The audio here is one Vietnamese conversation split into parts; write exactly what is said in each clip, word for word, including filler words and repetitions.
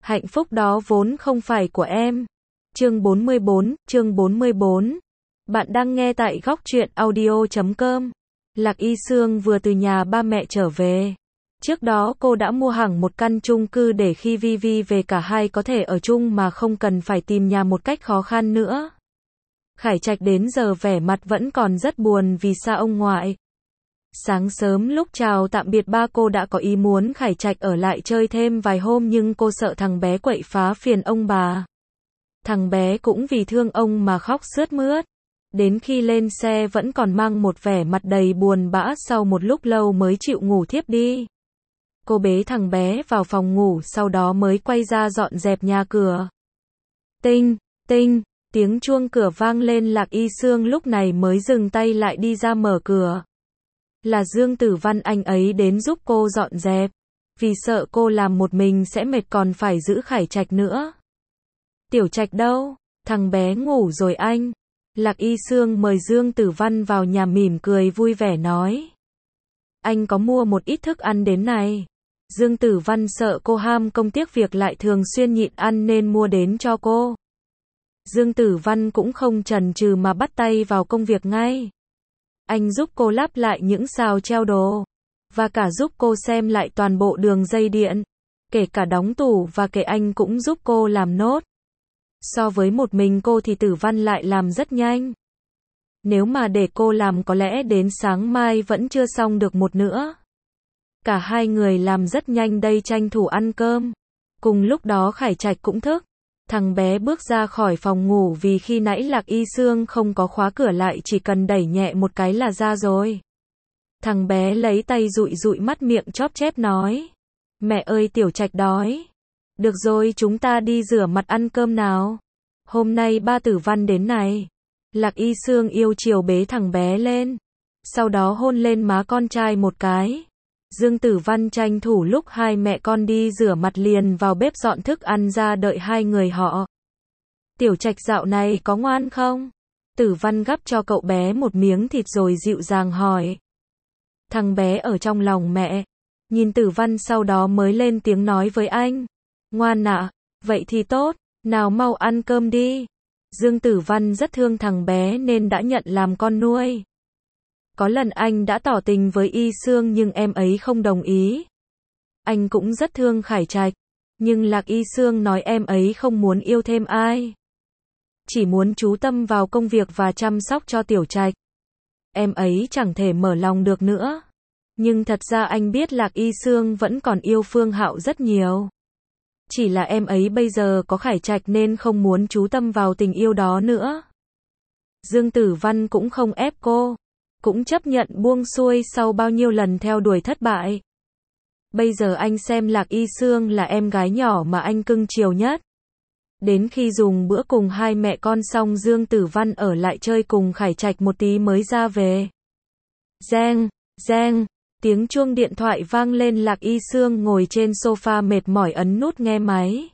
Hạnh phúc đó vốn không phải của em. Chương bốn mươi bốn, chương bốn mươi bốn. Bạn đang nghe tại góc truyện audio chấm com. Lạc Y Sương vừa từ nhà ba mẹ trở về. Trước đó cô đã mua hẳn một căn chung cư để khi Vi Vi về cả hai có thể ở chung mà không cần phải tìm nhà một cách khó khăn nữa. Khải Trạch đến giờ vẻ mặt vẫn còn rất buồn vì xa ông ngoại. Sáng sớm lúc chào tạm biệt ba cô đã có ý muốn Khải Trạch ở lại chơi thêm vài hôm nhưng cô sợ thằng bé quậy phá phiền ông bà. Thằng bé cũng vì thương ông mà khóc sướt mướt. Đến khi lên xe vẫn còn mang một vẻ mặt đầy buồn bã, sau một lúc lâu mới chịu ngủ thiếp đi. Cô bế thằng bé vào phòng ngủ sau đó mới quay ra dọn dẹp nhà cửa. Tinh, tinh, tiếng chuông cửa vang lên, Lạc Y Sương lúc này mới dừng tay lại đi ra mở cửa. Là Dương Tử Văn, anh ấy đến giúp cô dọn dẹp. Vì sợ cô làm một mình sẽ mệt còn phải giữ Khải Trạch nữa. Tiểu Trạch đâu? Thằng bé ngủ rồi anh. Lạc Y Sương mời Dương Tử Văn vào nhà mỉm cười vui vẻ nói. Anh có mua một ít thức ăn đến này. Dương Tử Văn sợ cô ham công tiếc việc lại thường xuyên nhịn ăn nên mua đến cho cô. Dương Tử Văn cũng không chần chừ mà bắt tay vào công việc ngay. Anh giúp cô lắp lại những sào treo đồ, và cả giúp cô xem lại toàn bộ đường dây điện, kể cả đóng tủ và kệ anh cũng giúp cô làm nốt. So với một mình cô thì Tử Văn lại làm rất nhanh. Nếu mà để cô làm có lẽ đến sáng mai vẫn chưa xong được một nữa. Cả hai người làm rất nhanh đây, tranh thủ ăn cơm. Cùng lúc đó Khải Trạch cũng thức. Thằng bé bước ra khỏi phòng ngủ vì khi nãy Lạc Y Sương không có khóa cửa lại, chỉ cần đẩy nhẹ một cái là ra rồi. Thằng bé lấy tay dụi dụi mắt, miệng chóp chép nói. Mẹ ơi, Tiểu Trạch đói. Được rồi, chúng ta đi rửa mặt ăn cơm nào. Hôm nay ba Tử Văn đến này. Lạc Y Sương yêu chiều bế thằng bé lên. Sau đó hôn lên má con trai một cái. Dương Tử Văn tranh thủ lúc hai mẹ con đi rửa mặt liền vào bếp dọn thức ăn ra đợi hai người họ. Tiểu Trạch dạo này có ngoan không? Tử Văn gắp cho cậu bé một miếng thịt rồi dịu dàng hỏi. Thằng bé ở trong lòng mẹ. Nhìn Tử Văn sau đó mới lên tiếng nói với anh. Ngoan ạ, vậy thì tốt, nào mau ăn cơm đi. Dương Tử Văn rất thương thằng bé nên đã nhận làm con nuôi. Có lần anh đã tỏ tình với Y Sương nhưng em ấy không đồng ý. Anh cũng rất thương Khải Trạch, nhưng Lạc Y Sương nói em ấy không muốn yêu thêm ai. Chỉ muốn chú tâm vào công việc và chăm sóc cho Tiểu Trạch. Em ấy chẳng thể mở lòng được nữa. Nhưng thật ra anh biết Lạc Y Sương vẫn còn yêu Phương Hạo rất nhiều. Chỉ là em ấy bây giờ có Khải Trạch nên không muốn chú tâm vào tình yêu đó nữa. Dương Tử Văn cũng không ép cô. Cũng chấp nhận buông xuôi sau bao nhiêu lần theo đuổi thất bại. Bây giờ anh xem Lạc Y Sương là em gái nhỏ mà anh cưng chiều nhất. Đến khi dùng bữa cùng hai mẹ con xong, Dương Tử Văn ở lại chơi cùng Khải Trạch một tí mới ra về. Reng, reng, tiếng chuông điện thoại vang lên, Lạc Y Sương ngồi trên sofa mệt mỏi ấn nút nghe máy.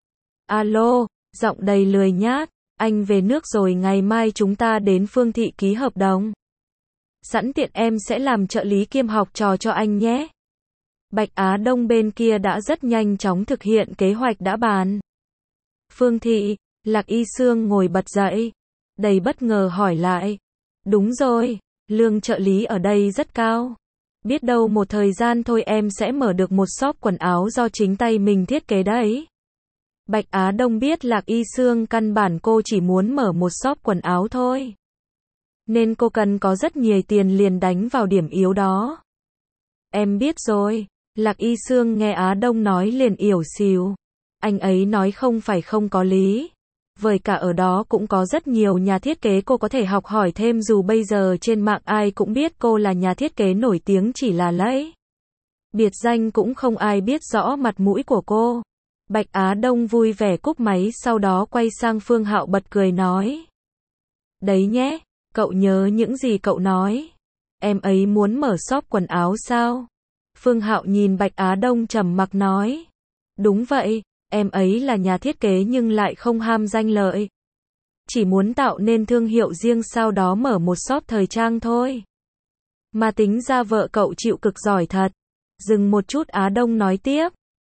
Alo, giọng đầy lười nhác, anh về nước rồi, ngày mai chúng ta đến Phương Thị ký hợp đồng. Sẵn tiện em sẽ làm trợ lý kiêm học trò cho anh nhé. Bạch Á Đông bên kia đã rất nhanh chóng thực hiện kế hoạch đã bàn. Phương Thị, Lạc Y Sương ngồi bật dậy, đầy bất ngờ hỏi lại. Đúng rồi, lương trợ lý ở đây rất cao. Biết đâu một thời gian thôi em sẽ mở được một shop quần áo do chính tay mình thiết kế đấy. Bạch Á Đông biết Lạc Y Sương căn bản cô chỉ muốn mở một shop quần áo thôi. Nên cô cần có rất nhiều tiền, liền đánh vào điểm yếu đó. Em biết rồi. Lạc Y Sương nghe Á Đông nói liền ỉu xìu. Anh ấy nói không phải không có lý. Với cả ở đó cũng có rất nhiều nhà thiết kế cô có thể học hỏi thêm, dù bây giờ trên mạng ai cũng biết cô là nhà thiết kế nổi tiếng chỉ là lẫy. Biệt danh cũng không ai biết rõ mặt mũi của cô. Bạch Á Đông vui vẻ cúp máy, sau đó quay sang Phương Hạo bật cười nói. Đấy nhé. Cậu nhớ những gì cậu nói. Em ấy muốn mở shop quần áo sao? Phương Hạo nhìn Bạch Á Đông trầm mặc nói. Đúng vậy, em ấy là nhà thiết kế nhưng lại không ham danh lợi. Chỉ muốn tạo nên thương hiệu riêng, sau đó mở một shop thời trang thôi. Mà tính ra vợ cậu chịu cực giỏi thật. Dừng một chút, Á Đông nói tiếp.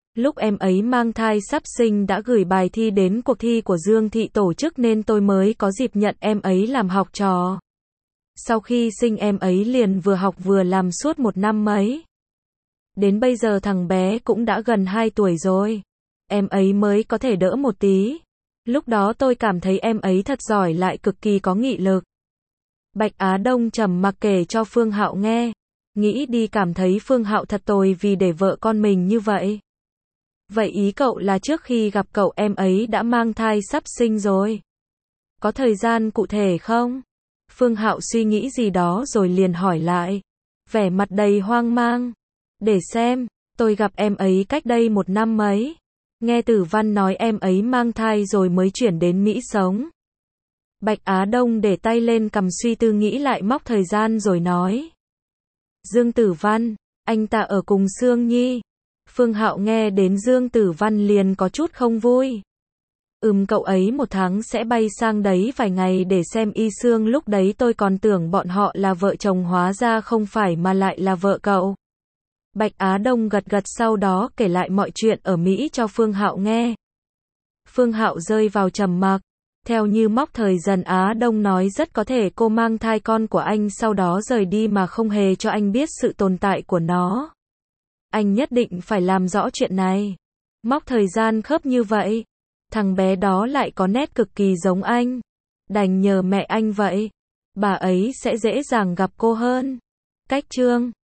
Lúc em ấy mang thai sắp sinh đã gửi bài thi đến cuộc thi của Dương Thị tổ chức nên tôi mới có dịp nhận em ấy làm học trò. Sau khi sinh em ấy liền vừa học vừa làm suốt một năm mấy. Đến bây giờ thằng bé cũng đã gần hai tuổi rồi. Em ấy mới có thể đỡ một tí. Lúc đó tôi cảm thấy em ấy thật giỏi lại cực kỳ có nghị lực. Bạch Á Đông trầm mặc kể cho Phương Hạo nghe. Nghĩ đi cảm thấy Phương Hạo thật tồi vì để vợ con mình như vậy. Vậy ý cậu là trước khi gặp cậu em ấy đã mang thai sắp sinh rồi? Có thời gian cụ thể không? Phương Hạo suy nghĩ gì đó rồi liền hỏi lại. Vẻ mặt đầy hoang mang. Để xem, tôi gặp em ấy cách đây một năm mấy. Nghe Tử Văn nói em ấy mang thai rồi mới chuyển đến Mỹ sống. Bạch Á Đông để tay lên cằm suy tư nghĩ lại mốc thời gian rồi nói. Dương Tử Văn, anh ta ở cùng Sương Nhi. Phương Hạo nghe đến Dương Tử Văn liền có chút không vui. Ừm cậu ấy một tháng sẽ bay sang đấy vài ngày để xem Y Sương, lúc đấy tôi còn tưởng bọn họ là vợ chồng hóa ra không phải mà lại là vợ cậu. Bạch Á Đông gật gật sau đó kể lại mọi chuyện ở Mỹ cho Phương Hạo nghe. Phương Hạo rơi vào trầm mặc. Theo như mốc thời dần Á Đông nói rất có thể cô mang thai con của anh sau đó rời đi mà không hề cho anh biết sự tồn tại của nó. Anh nhất định phải làm rõ chuyện này. Mốc thời gian khớp như vậy. Thằng bé đó lại có nét cực kỳ giống anh. Đành nhờ mẹ anh vậy. Bà ấy sẽ dễ dàng gặp cô hơn. Cách chương